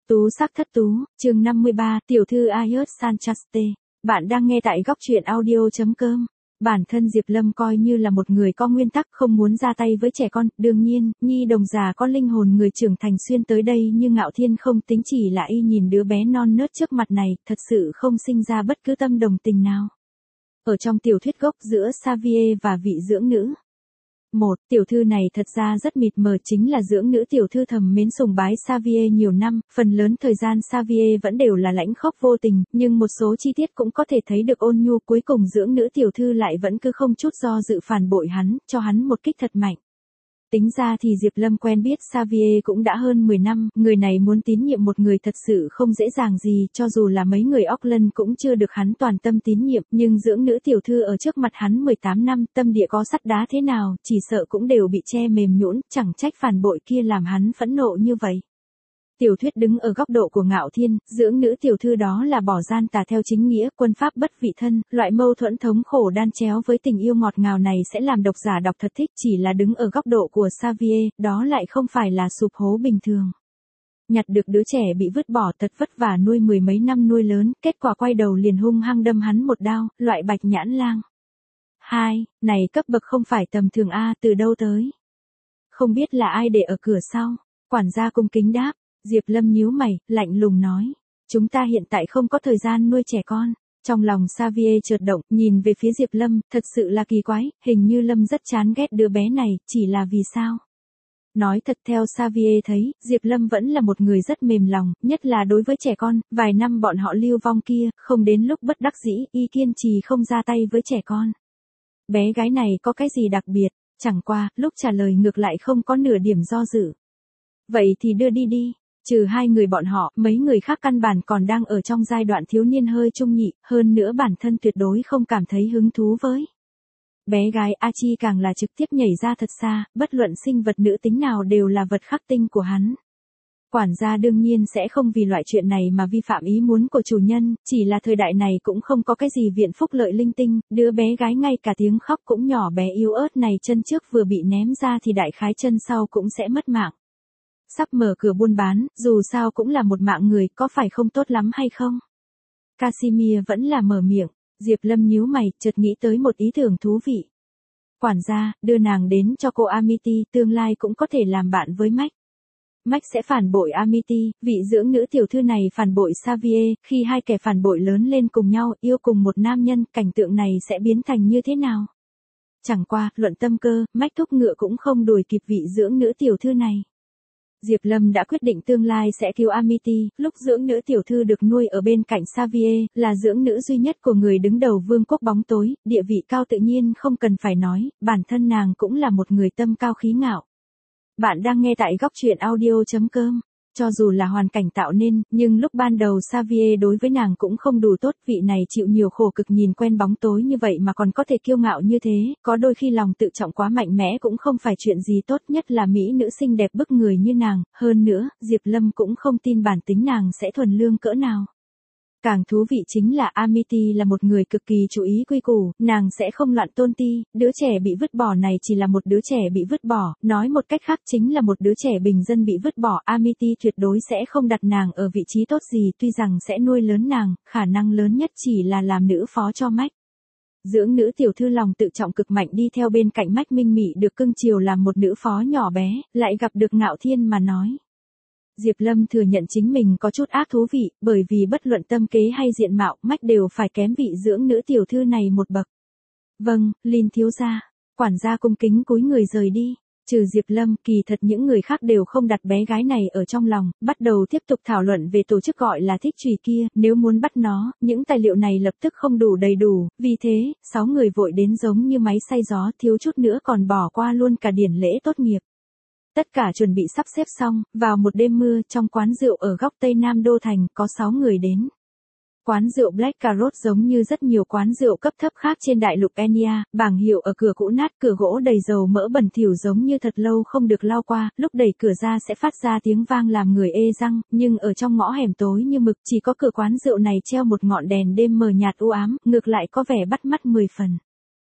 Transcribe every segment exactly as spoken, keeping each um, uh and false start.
Tú sắc thất tú, chương năm mươi ba, tiểu thư Ayers Sanchaste. Bạn đang nghe tại góc truyện audio chấm com. Bản thân Diệp Lâm coi như là một người có nguyên tắc, không muốn ra tay với trẻ con. Đương nhiên, nhi đồng già có linh hồn người trưởng thành xuyên tới đây, nhưng Ngạo Thiên không tính, chỉ là y nhìn đứa bé non nớt trước mặt này, thật sự không sinh ra bất cứ tâm đồng tình nào. Ở trong tiểu thuyết gốc giữa Xavier và vị dưỡng nữ. Một, tiểu thư này thật ra rất mịt mờ, chính là dưỡng nữ tiểu thư thầm mến sùng bái Xavier nhiều năm, phần lớn thời gian Xavier vẫn đều là lãnh khốc vô tình, nhưng một số chi tiết cũng có thể thấy được ôn nhu, cuối cùng dưỡng nữ tiểu thư lại vẫn cứ không chút do dự phản bội hắn, cho hắn một kích thật mạnh. Tính ra thì Diệp Lâm quen biết Xavier cũng đã hơn mười năm, người này muốn tín nhiệm một người thật sự không dễ dàng gì, cho dù là mấy người Auckland cũng chưa được hắn toàn tâm tín nhiệm, nhưng dưỡng nữ tiểu thư ở trước mặt hắn mười tám năm, tâm địa có sắt đá thế nào, chỉ sợ cũng đều bị che mềm nhũn, chẳng trách phản bội kia làm hắn phẫn nộ như vậy. Tiểu thuyết đứng ở góc độ của Ngạo Thiên, dưỡng nữ tiểu thư đó là bỏ gian tà theo chính nghĩa, quân pháp bất vị thân, loại mâu thuẫn thống khổ đan chéo với tình yêu ngọt ngào này sẽ làm độc giả đọc thật thích, chỉ là đứng ở góc độ của Xavier, đó lại không phải là sụp hố bình thường. Nhặt được đứa trẻ bị vứt bỏ thật vất vả nuôi mười mấy năm nuôi lớn, kết quả quay đầu liền hung hăng đâm hắn một đao, loại bạch nhãn lang. Hai, này cấp bậc không phải tầm thường a, từ đâu tới? Không biết là ai để ở cửa sau? Quản gia cung kính đáp. Diệp Lâm nhíu mày, lạnh lùng nói. Chúng ta hiện tại không có thời gian nuôi trẻ con. Trong lòng Xavier chợt động, nhìn về phía Diệp Lâm, thật sự là kỳ quái, hình như Lâm rất chán ghét đứa bé này, chỉ là vì sao? Nói thật, theo Xavier thấy, Diệp Lâm vẫn là một người rất mềm lòng, nhất là đối với trẻ con, vài năm bọn họ lưu vong kia, không đến lúc bất đắc dĩ, y kiên trì không ra tay với trẻ con. Bé gái này có cái gì đặc biệt, chẳng qua, lúc trả lời ngược lại không có nửa điểm do dự. Vậy thì đưa đi đi. Trừ hai người bọn họ, mấy người khác căn bản còn đang ở trong giai đoạn thiếu niên hơi trung nhị, hơn nữa bản thân tuyệt đối không cảm thấy hứng thú với. Bé gái A Chi càng là trực tiếp nhảy ra thật xa, bất luận sinh vật nữ tính nào đều là vật khắc tinh của hắn. Quản gia đương nhiên sẽ không vì loại chuyện này mà vi phạm ý muốn của chủ nhân, chỉ là thời đại này cũng không có cái gì viện phúc lợi linh tinh, đứa bé gái ngay cả tiếng khóc cũng nhỏ bé yếu ớt này, chân trước vừa bị ném ra thì đại khái chân sau cũng sẽ mất mạng. Sắp mở cửa buôn bán, dù sao cũng là một mạng người, có phải không tốt lắm hay không? Casimir vẫn là mở miệng, Diệp Lâm nhíu mày, chợt nghĩ tới một ý tưởng thú vị. Quản gia, đưa nàng đến cho cô Amity, tương lai cũng có thể làm bạn với Max. Max sẽ phản bội Amity, vị dưỡng nữ tiểu thư này phản bội Xavier, khi hai kẻ phản bội lớn lên cùng nhau, yêu cùng một nam nhân, cảnh tượng này sẽ biến thành như thế nào? Chẳng qua, luận tâm cơ, Max thúc ngựa cũng không đuổi kịp vị dưỡng nữ tiểu thư này. Diệp Lâm đã quyết định tương lai sẽ cứu Amity, lúc dưỡng nữ tiểu thư được nuôi ở bên cạnh Xavier, là dưỡng nữ duy nhất của người đứng đầu vương quốc bóng tối, địa vị cao tự nhiên không cần phải nói, bản thân nàng cũng là một người tâm cao khí ngạo. Bạn đang nghe tại góc truyện audio chấm com. Cho dù là hoàn cảnh tạo nên, nhưng lúc ban đầu Xavier đối với nàng cũng không đủ tốt, vị này chịu nhiều khổ cực nhìn quen bóng tối như vậy mà còn có thể kiêu ngạo như thế, có đôi khi lòng tự trọng quá mạnh mẽ cũng không phải chuyện gì tốt, nhất là mỹ nữ xinh đẹp bức người như nàng, hơn nữa, Diệp Lâm cũng không tin bản tính nàng sẽ thuần lương cỡ nào. Càng thú vị chính là Amity là một người cực kỳ chú ý quy củ, nàng sẽ không loạn tôn ti, đứa trẻ bị vứt bỏ này chỉ là một đứa trẻ bị vứt bỏ, nói một cách khác chính là một đứa trẻ bình dân bị vứt bỏ, Amity tuyệt đối sẽ không đặt nàng ở vị trí tốt gì, tuy rằng sẽ nuôi lớn nàng, khả năng lớn nhất chỉ là làm nữ phó cho Max. Dưỡng nữ tiểu thư lòng tự trọng cực mạnh đi theo bên cạnh Max minh mị được cưng chiều làm một nữ phó nhỏ bé, lại gặp được Ngạo Thiên mà nói. Diệp Lâm thừa nhận chính mình có chút ác thú vị, bởi vì bất luận tâm kế hay diện mạo, Max đều phải kém vị dưỡng nữ tiểu thư này một bậc. Vâng, Linh thiếu gia. Quản gia cung kính cúi người rời đi. Trừ Diệp Lâm, kỳ thật những người khác đều không đặt bé gái này ở trong lòng, bắt đầu tiếp tục thảo luận về tổ chức gọi là thích chùy kia, nếu muốn bắt nó, những tài liệu này lập tức không đủ đầy đủ, vì thế, sáu người vội đến giống như máy xay gió, thiếu chút nữa còn bỏ qua luôn cả điển lễ tốt nghiệp. Tất cả chuẩn bị sắp xếp xong, vào một đêm mưa, trong quán rượu ở góc Tây Nam Đô Thành, có sáu người đến. Quán rượu Black Carrot giống như rất nhiều quán rượu cấp thấp khác trên đại lục Enia, bảng hiệu ở cửa cũ nát, cửa gỗ đầy dầu mỡ bẩn thỉu giống như thật lâu không được lau qua, lúc đẩy cửa ra sẽ phát ra tiếng vang làm người ê răng, nhưng ở trong ngõ hẻm tối như mực, chỉ có cửa quán rượu này treo một ngọn đèn đêm mờ nhạt u ám, ngược lại có vẻ bắt mắt mười phần.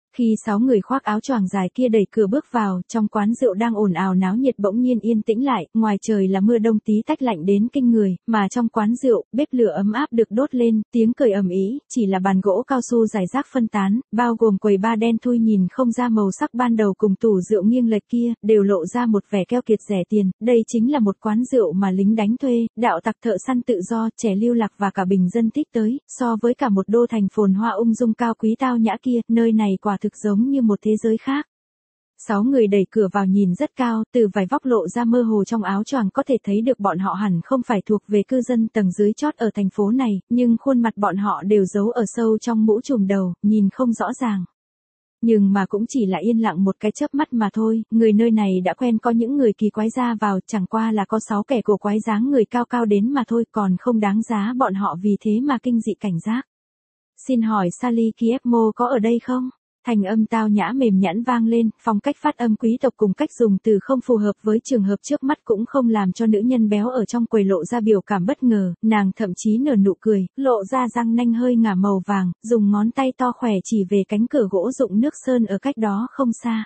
Khi sáu người khoác áo choàng dài kia đẩy cửa bước vào, trong quán rượu đang ồn ào náo nhiệt bỗng nhiên yên tĩnh lại, ngoài trời là mưa đông tí tách lạnh đến kinh người, mà trong quán rượu, bếp lửa ấm áp được đốt lên, tiếng cười ầm ĩ, chỉ là bàn gỗ cao su rải rác phân tán, bao gồm quầy ba đen thui nhìn không ra màu sắc ban đầu cùng tủ rượu nghiêng lệch kia, đều lộ ra một vẻ keo kiệt rẻ tiền, đây chính là một quán rượu mà lính đánh thuê, đạo tặc thợ săn tự do, trẻ lưu lạc và cả bình dân thích tới, so với cả một đô thành phồn hoa ung dung cao quý tao nhã kia, nơi này quả thực giống như một thế giới khác. Sáu người đẩy cửa vào nhìn rất cao, từ vài vóc lộ ra mơ hồ trong áo choàng có thể thấy được bọn họ hẳn không phải thuộc về cư dân tầng dưới chót ở thành phố này, nhưng khuôn mặt bọn họ đều giấu ở sâu trong mũ trùm đầu, nhìn không rõ ràng. Nhưng mà cũng chỉ là yên lặng một cái chớp mắt mà thôi, người nơi này đã quen có những người kỳ quái ra vào, chẳng qua là có sáu kẻ cổ quái dáng người cao cao đến mà thôi, còn không đáng giá bọn họ vì thế mà kinh dị cảnh giác. Xin hỏi Sally Kiepmo có ở đây không? Thành âm tao nhã mềm nhẵn vang lên, phong cách phát âm quý tộc cùng cách dùng từ không phù hợp với trường hợp trước mắt cũng không làm cho nữ nhân béo ở trong quầy lộ ra biểu cảm bất ngờ, nàng thậm chí nở nụ cười, lộ ra răng nanh hơi ngả màu vàng, dùng ngón tay to khỏe chỉ về cánh cửa gỗ rụng nước sơn ở cách đó không xa.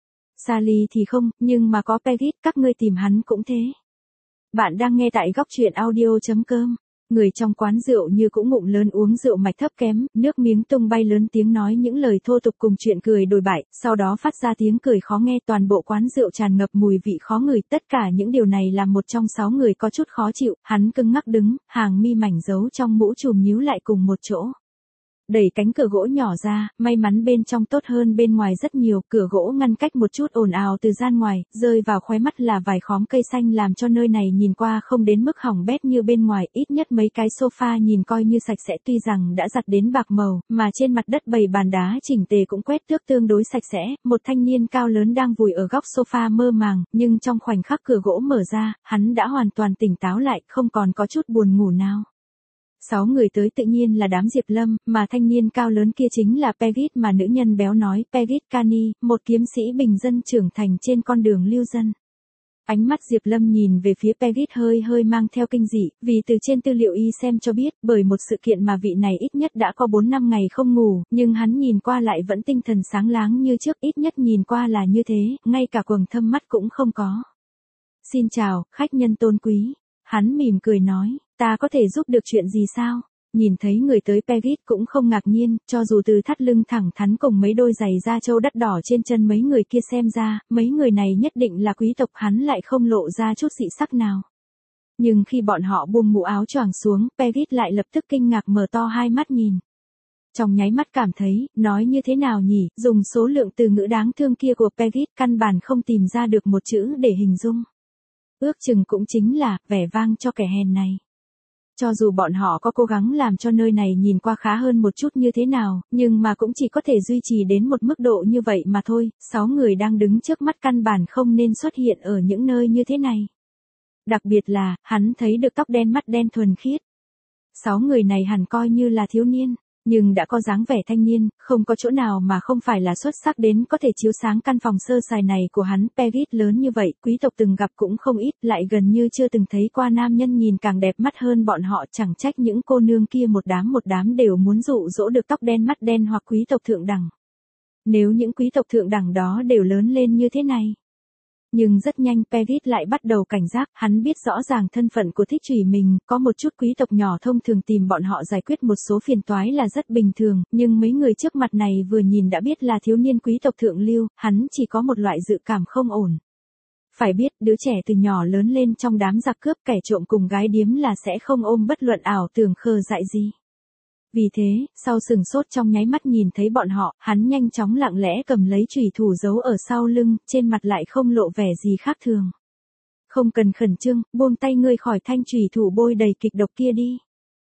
Sally thì không, nhưng mà có Peggy, các ngươi tìm hắn cũng thế. Bạn đang nghe tại góc truyện audio chấm com. Người trong quán rượu như cũng ngụm lớn uống rượu mạch thấp kém, nước miếng tung bay lớn tiếng nói những lời thô tục cùng chuyện cười đồi bại, sau đó phát ra tiếng cười khó nghe, toàn bộ quán rượu tràn ngập mùi vị khó ngửi, tất cả những điều này làm một trong sáu người có chút khó chịu, hắn cứng ngắc đứng, hàng mi mảnh giấu trong mũ trùm nhíu lại cùng một chỗ. Đẩy cánh cửa gỗ nhỏ ra, may mắn bên trong tốt hơn bên ngoài rất nhiều, cửa gỗ ngăn cách một chút ồn ào từ gian ngoài, rơi vào khóe mắt là vài khóm cây xanh làm cho nơi này nhìn qua không đến mức hỏng bét như bên ngoài, ít nhất mấy cái sofa nhìn coi như sạch sẽ tuy rằng đã giặt đến bạc màu, mà trên mặt đất bầy bàn đá chỉnh tề cũng quét tước tương đối sạch sẽ, một thanh niên cao lớn đang vùi ở góc sofa mơ màng, nhưng trong khoảnh khắc cửa gỗ mở ra, hắn đã hoàn toàn tỉnh táo lại, không còn có chút buồn ngủ nào. Sáu người tới tự nhiên là đám Diệp Lâm, mà thanh niên cao lớn kia chính là Peggy mà nữ nhân béo nói, Peggy Cani, một kiếm sĩ bình dân trưởng thành trên con đường lưu dân. Ánh mắt Diệp Lâm nhìn về phía Peggy hơi hơi mang theo kinh dị, vì từ trên tư liệu y xem cho biết, bởi một sự kiện mà vị này ít nhất đã có bốn năm ngày không ngủ, nhưng hắn nhìn qua lại vẫn tinh thần sáng láng như trước, ít nhất nhìn qua là như thế, ngay cả quầng thâm mắt cũng không có. Xin chào, khách nhân tôn quý. Hắn mỉm cười nói, ta có thể giúp được chuyện gì sao? Nhìn thấy người tới Peggy cũng không ngạc nhiên, cho dù từ thắt lưng thẳng thắn cùng mấy đôi giày da trâu đắt đỏ trên chân mấy người kia xem ra, mấy người này nhất định là quý tộc, hắn lại không lộ ra chút dị sắc nào. Nhưng khi bọn họ buông mũ áo choàng xuống, Peggy lại lập tức kinh ngạc mở to hai mắt nhìn. Trong nháy mắt cảm thấy, nói như thế nào nhỉ, dùng số lượng từ ngữ đáng thương kia của Peggy, căn bản không tìm ra được một chữ để hình dung. Ước chừng cũng chính là, vẻ vang cho kẻ hèn này. Cho dù bọn họ có cố gắng làm cho nơi này nhìn qua khá hơn một chút như thế nào, nhưng mà cũng chỉ có thể duy trì đến một mức độ như vậy mà thôi, sáu người đang đứng trước mắt căn bản không nên xuất hiện ở những nơi như thế này. Đặc biệt là, hắn thấy được tóc đen mắt đen thuần khiết. Sáu người này hẳn coi như là thiếu niên, nhưng đã có dáng vẻ thanh niên, không có chỗ nào mà không phải là xuất sắc đến có thể chiếu sáng căn phòng sơ sài này của hắn. Peggy lớn như vậy, quý tộc từng gặp cũng không ít, lại gần như chưa từng thấy qua nam nhân nhìn càng đẹp mắt hơn bọn họ, chẳng trách những cô nương kia một đám một đám đều muốn dụ dỗ được tóc đen mắt đen hoặc quý tộc thượng đẳng. Nếu những quý tộc thượng đẳng đó đều lớn lên như thế này. Nhưng rất nhanh Peggy lại bắt đầu cảnh giác, hắn biết rõ ràng thân phận của thích trùy mình, có một chút quý tộc nhỏ thông thường tìm bọn họ giải quyết một số phiền toái là rất bình thường, nhưng mấy người trước mặt này vừa nhìn đã biết là thiếu niên quý tộc thượng lưu, hắn chỉ có một loại dự cảm không ổn. Phải biết, đứa trẻ từ nhỏ lớn lên trong đám giặc cướp kẻ trộm cùng gái điếm là sẽ không ôm bất luận ảo tưởng khờ dại gì. Vì thế, sau sừng sốt trong nháy mắt nhìn thấy bọn họ, hắn nhanh chóng lặng lẽ cầm lấy chùy thủ giấu ở sau lưng, trên mặt lại không lộ vẻ gì khác thường. Không cần khẩn trương, buông tay ngươi khỏi thanh chùy thủ bôi đầy kịch độc kia đi.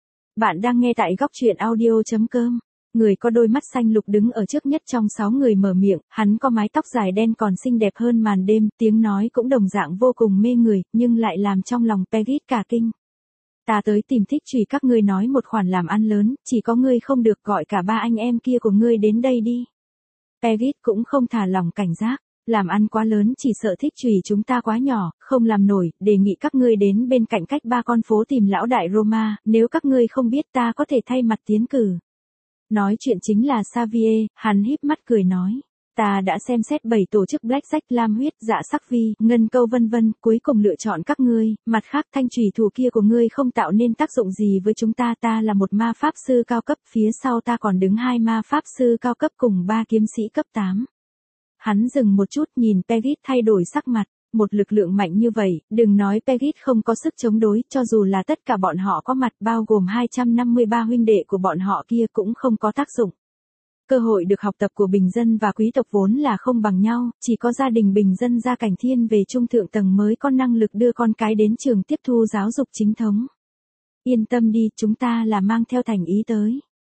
Bạn đang nghe tại góc truyện audio chấm com. Người có đôi mắt xanh lục đứng ở trước nhất trong sáu người mở miệng, hắn có mái tóc dài đen còn xinh đẹp hơn màn đêm, tiếng nói cũng đồng dạng vô cùng mê người, nhưng lại làm trong lòng Peggy cả kinh. Ta tới tìm thích trùy các ngươi nói một khoản làm ăn lớn, chỉ có ngươi không được, gọi cả ba anh em kia của ngươi đến đây đi. Peggy cũng không thả lòng cảnh giác, làm ăn quá lớn chỉ sợ thích trùy chúng ta quá nhỏ, không làm nổi, đề nghị các ngươi đến bên cạnh cách ba con phố tìm lão đại Roma, nếu các ngươi không biết ta có thể thay mặt tiến cử. Nói chuyện chính là Xavier, hắn híp mắt cười nói. Ta đã xem xét bảy tổ chức Blackjack, Lam huyết, dạ sắc vi, ngân câu vân vân, cuối cùng lựa chọn các ngươi, mặt khác thanh trùy thủ kia của ngươi không tạo nên tác dụng gì với chúng ta, ta là một ma pháp sư cao cấp, phía sau ta còn đứng hai ma pháp sư cao cấp cùng ba kiếm sĩ cấp tám. Hắn dừng một chút nhìn Peggy thay đổi sắc mặt, một lực lượng mạnh như vậy, đừng nói Peggy không có sức chống đối, cho dù là tất cả bọn họ có mặt bao gồm hai trăm năm mươi ba huynh đệ của bọn họ kia cũng không có tác dụng. Cơ hội được học tập của bình dân và quý tộc vốn là không bằng nhau, chỉ có gia đình bình dân gia cảnh thiên về trung thượng tầng mới có năng lực đưa con cái đến trường tiếp thu giáo dục chính thống. Yên tâm đi, chúng ta là mang theo thành ý tới.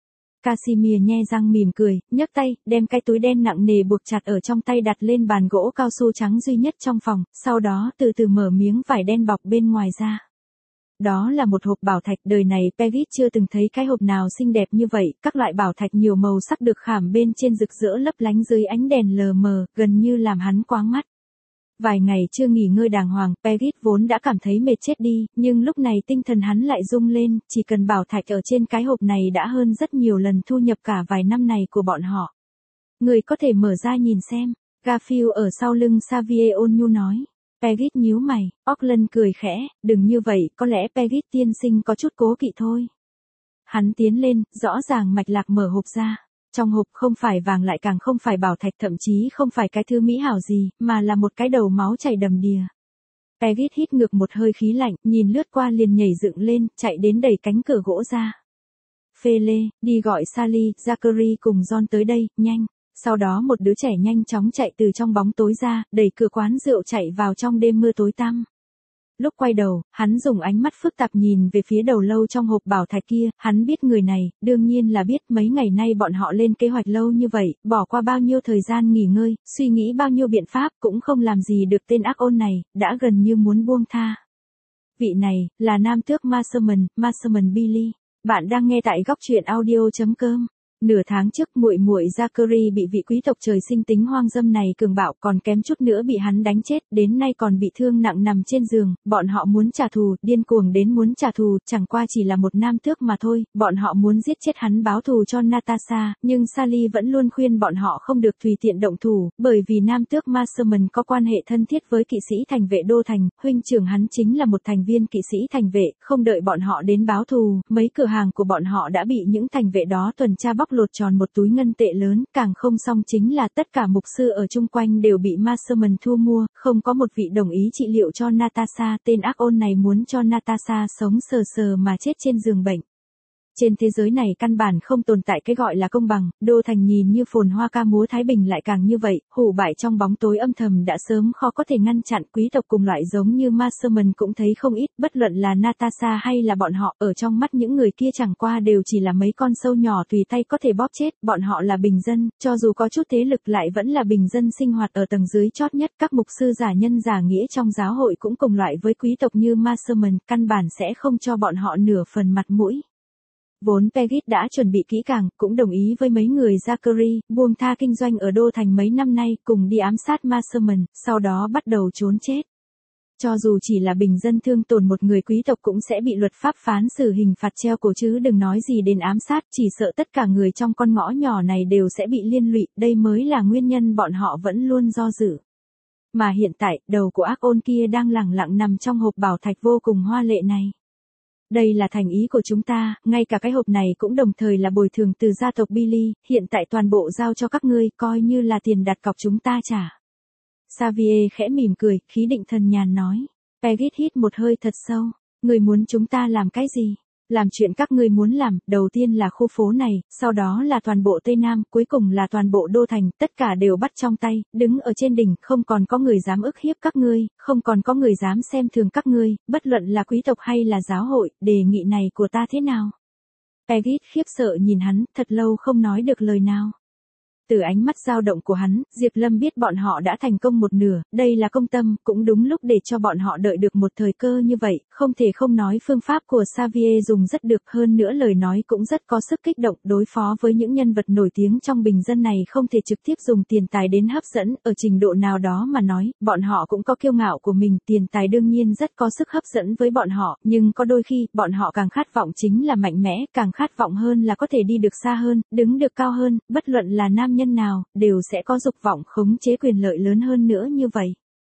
Casimir nhe răng mỉm cười, nhấc tay, đem cái túi đen nặng nề buộc chặt ở trong tay đặt lên bàn gỗ cao su trắng duy nhất trong phòng, sau đó từ từ mở miếng vải đen bọc bên ngoài ra. Đó là một hộp bảo thạch, đời này Peggy chưa từng thấy cái hộp nào xinh đẹp như vậy, các loại bảo thạch nhiều màu sắc được khảm bên trên rực rỡ lấp lánh dưới ánh đèn lờ mờ, gần như làm hắn choáng mắt. Vài ngày chưa nghỉ ngơi đàng hoàng, Peggy vốn đã cảm thấy mệt chết đi, nhưng lúc này tinh thần hắn lại rung lên, chỉ cần bảo thạch ở trên cái hộp này đã hơn rất nhiều lần thu nhập cả vài năm này của bọn họ. Người có thể mở ra nhìn xem, Garfield ở sau lưng Xavier ôn nhu nói. Peggy nhíu mày, Auckland cười khẽ, đừng như vậy, có lẽ Peggy tiên sinh có chút cố kỵ thôi. Hắn tiến lên, rõ ràng mạch lạc mở hộp ra. Trong hộp không phải vàng lại càng không phải bảo thạch, thậm chí không phải cái thứ mỹ hảo gì, mà là một cái đầu máu chảy đầm đìa. Peggy hít ngược một hơi khí lạnh, nhìn lướt qua liền nhảy dựng lên, chạy đến đẩy cánh cửa gỗ ra. Phê lê, đi gọi Sally, Zachary cùng John tới đây, nhanh. Sau đó một đứa trẻ nhanh chóng chạy từ trong bóng tối ra, đẩy cửa quán rượu chạy vào trong đêm mưa tối tăm. Lúc quay đầu, hắn dùng ánh mắt phức tạp nhìn về phía đầu lâu trong hộp bảo thạch kia, hắn biết người này, đương nhiên là biết mấy ngày nay bọn họ lên kế hoạch lâu như vậy, bỏ qua bao nhiêu thời gian nghỉ ngơi, suy nghĩ bao nhiêu biện pháp cũng không làm gì được tên ác ôn này, đã gần như muốn buông tha. Vị này, là nam tước Masterman, Masterman Billy. Bạn đang nghe tại góc truyện audio chấm com. Nửa tháng trước muội muội Zachary bị vị quý tộc trời sinh tính hoang dâm này cường bạo, còn kém chút nữa bị hắn đánh chết, đến nay còn bị thương nặng nằm trên giường, bọn họ muốn trả thù, điên cuồng đến muốn trả thù, chẳng qua chỉ là một nam tước mà thôi, bọn họ muốn giết chết hắn báo thù cho Natasha, nhưng Sally vẫn luôn khuyên bọn họ không được tùy tiện động thủ, bởi vì nam tước Masterman có quan hệ thân thiết với kỵ sĩ thành vệ đô thành, huynh trưởng hắn chính là một thành viên kỵ sĩ thành vệ, không đợi bọn họ đến báo thù, mấy cửa hàng của bọn họ đã bị những thành vệ đó tuần tra bóc lột tròn một túi ngân tệ lớn, càng không xong chính là tất cả mục sư ở chung quanh đều bị Masterman thu mua, không có một vị đồng ý trị liệu cho Natasha, tên ác ôn này muốn cho Natasha sống sờ sờ mà chết trên giường bệnh. Trên thế giới này căn bản không tồn tại cái gọi là công bằng, đô thành nhìn như phồn hoa ca múa thái bình lại càng như vậy, hủ bại trong bóng tối âm thầm đã sớm khó có thể ngăn chặn, quý tộc cùng loại giống như Masterman cũng thấy không ít, bất luận là Natasha hay là bọn họ, ở trong mắt những người kia chẳng qua đều chỉ là mấy con sâu nhỏ tùy tay có thể bóp chết, bọn họ là bình dân, cho dù có chút thế lực lại vẫn là bình dân sinh hoạt ở tầng dưới chót nhất, các mục sư giả nhân giả nghĩa trong giáo hội cũng cùng loại với quý tộc như Masterman, căn bản sẽ không cho bọn họ nửa phần mặt mũi. Vốn Peggy đã chuẩn bị kỹ càng, cũng đồng ý với mấy người Zachary, buông tha kinh doanh ở đô thành mấy năm nay, cùng đi ám sát Masterman, sau đó bắt đầu trốn chết. Cho dù chỉ là bình dân thương tổn một người quý tộc cũng sẽ bị luật pháp phán xử hình phạt treo cổ chứ đừng nói gì đến ám sát, chỉ sợ tất cả người trong con ngõ nhỏ này đều sẽ bị liên lụy, đây mới là nguyên nhân bọn họ vẫn luôn do dự. Mà hiện tại, đầu của ác ôn kia đang lẳng lặng nằm trong hộp bảo thạch vô cùng hoa lệ này. Đây là thành ý của chúng ta, ngay cả cái hộp này cũng đồng thời là bồi thường từ gia tộc Billy, hiện tại toàn bộ giao cho các ngươi, coi như là tiền đặt cọc chúng ta trả. Xavier khẽ mỉm cười, khí định thần nhàn nói. Peggy hít một hơi thật sâu, người muốn chúng ta làm cái gì? Làm chuyện các ngươi muốn làm, đầu tiên là khu phố này, sau đó là toàn bộ Tây Nam, cuối cùng là toàn bộ đô thành, tất cả đều bắt trong tay, đứng ở trên đỉnh, không còn có người dám ức hiếp các ngươi, không còn có người dám xem thường các ngươi, bất luận là quý tộc hay là giáo hội, đề nghị này của ta thế nào? Peggy khiếp sợ nhìn hắn, thật lâu không nói được lời nào. Từ ánh mắt dao động của hắn, Diệp Lâm biết bọn họ đã thành công một nửa, đây là công tâm, cũng đúng lúc để cho bọn họ đợi được một thời cơ như vậy, không thể không nói phương pháp của Xavier dùng rất được, hơn nữa lời nói cũng rất có sức kích động, đối phó với những nhân vật nổi tiếng trong bình dân này không thể trực tiếp dùng tiền tài đến hấp dẫn, ở trình độ nào đó mà nói, bọn họ cũng có kiêu ngạo của mình, tiền tài đương nhiên rất có sức hấp dẫn với bọn họ, nhưng có đôi khi, bọn họ càng khát vọng chính là mạnh mẽ, càng khát vọng hơn là có thể đi được xa hơn, đứng được cao hơn, bất luận là nam nhân nào, đều sẽ có dục vọng khống chế quyền lợi lớn hơn nữa như vậy.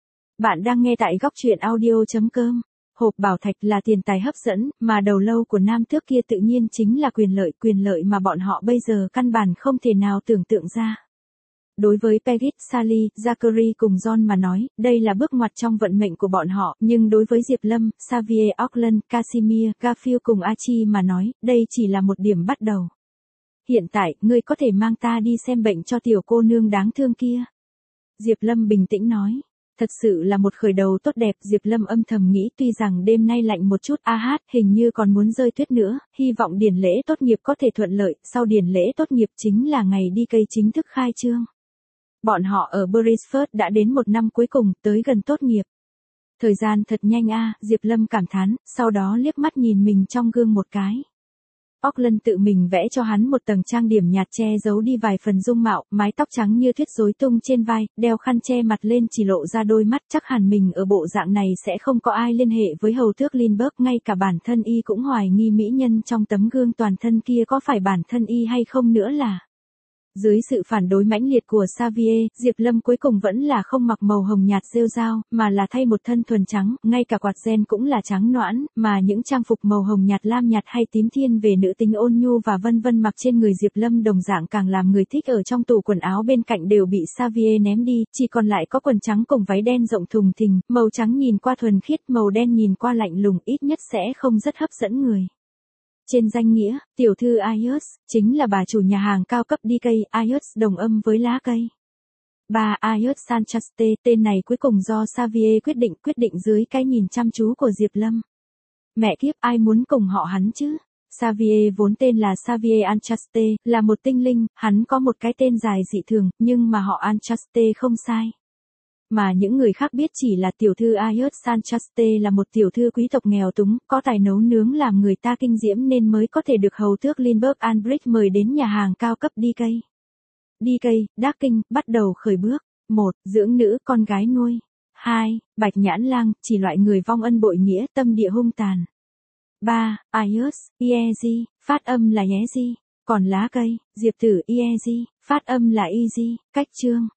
Bạn đang nghe tại góc truyện audio.com. Hộp bảo thạch là tiền tài hấp dẫn, mà đầu lâu của nam tước kia tự nhiên chính là quyền lợi, quyền lợi mà bọn họ bây giờ căn bản không thể nào tưởng tượng ra. Đối với Peggy, Sally, Zachary cùng John mà nói, đây là bước ngoặt trong vận mệnh của bọn họ, nhưng đối với Diệp Lâm, Xavier, Auckland, Casimir, Garfield cùng Archie mà nói, đây chỉ là một điểm bắt đầu. Hiện tại, ngươi có thể mang ta đi xem bệnh cho tiểu cô nương đáng thương kia. Diệp Lâm bình tĩnh nói. Thật sự là một khởi đầu tốt đẹp, Diệp Lâm âm thầm nghĩ tuy rằng đêm nay lạnh một chút a hát, hình như còn muốn rơi tuyết nữa, hy vọng điển lễ tốt nghiệp có thể thuận lợi, sau điển lễ tốt nghiệp chính là ngày đi cây chính thức khai trương. Bọn họ ở Bridgeford đã đến một năm cuối cùng, tới gần tốt nghiệp. Thời gian thật nhanh a, Diệp Lâm cảm thán, sau đó liếc mắt nhìn mình trong gương một cái. Auckland tự mình vẽ cho hắn một tầng trang điểm nhạt che giấu đi vài phần dung mạo, mái tóc trắng như tuyết rối tung trên vai, đeo khăn che mặt lên chỉ lộ ra đôi mắt, chắc hẳn mình ở bộ dạng này sẽ không có ai liên hệ với hầu tước Lindbergh, ngay cả bản thân y cũng hoài nghi mỹ nhân trong tấm gương toàn thân kia có phải bản thân y hay không nữa là. Dưới sự phản đối mãnh liệt của Xavier, Diệp Lâm cuối cùng vẫn là không mặc màu hồng nhạt rêu rao, mà là thay một thân thuần trắng, ngay cả quạt ren cũng là trắng noãn, mà những trang phục màu hồng nhạt, lam nhạt hay tím thiên về nữ tính ôn nhu và vân vân mặc trên người Diệp Lâm đồng dạng càng làm người thích, ở trong tủ quần áo bên cạnh đều bị Xavier ném đi, chỉ còn lại có quần trắng cùng váy đen rộng thùng thình, màu trắng nhìn qua thuần khiết, màu đen nhìn qua lạnh lùng, ít nhất sẽ không rất hấp dẫn người. Trên danh nghĩa, tiểu thư Ayers, chính là bà chủ nhà hàng cao cấp đê ca, Ayers đồng âm với lá cây. Bà Ayers Sanchaste, tên này cuối cùng do Xavier quyết định, quyết định dưới cái nhìn chăm chú của Diệp Lâm. Mẹ kiếp, ai muốn cùng họ hắn chứ? Xavier vốn tên là Xavier Anchaste, là một tinh linh, hắn có một cái tên dài dị thường, nhưng mà họ Anchaste không sai. Mà những người khác biết chỉ là tiểu thư Ayers Sanchaste là một tiểu thư quý tộc nghèo túng, có tài nấu nướng làm người ta kinh diễm nên mới có thể được hầu tước Lindbergh Albrecht mời đến nhà hàng cao cấp đê ca. đê ca, Darking, bắt đầu khởi bước. một. Dưỡng nữ, con gái nuôi. hai. Bạch nhãn lang, chỉ loại người vong ân bội nghĩa, tâm địa hung tàn. ba. Ayers, Easy, phát âm là Easy, còn lá cây, diệp tử Easy, phát âm là Easy, cách chương.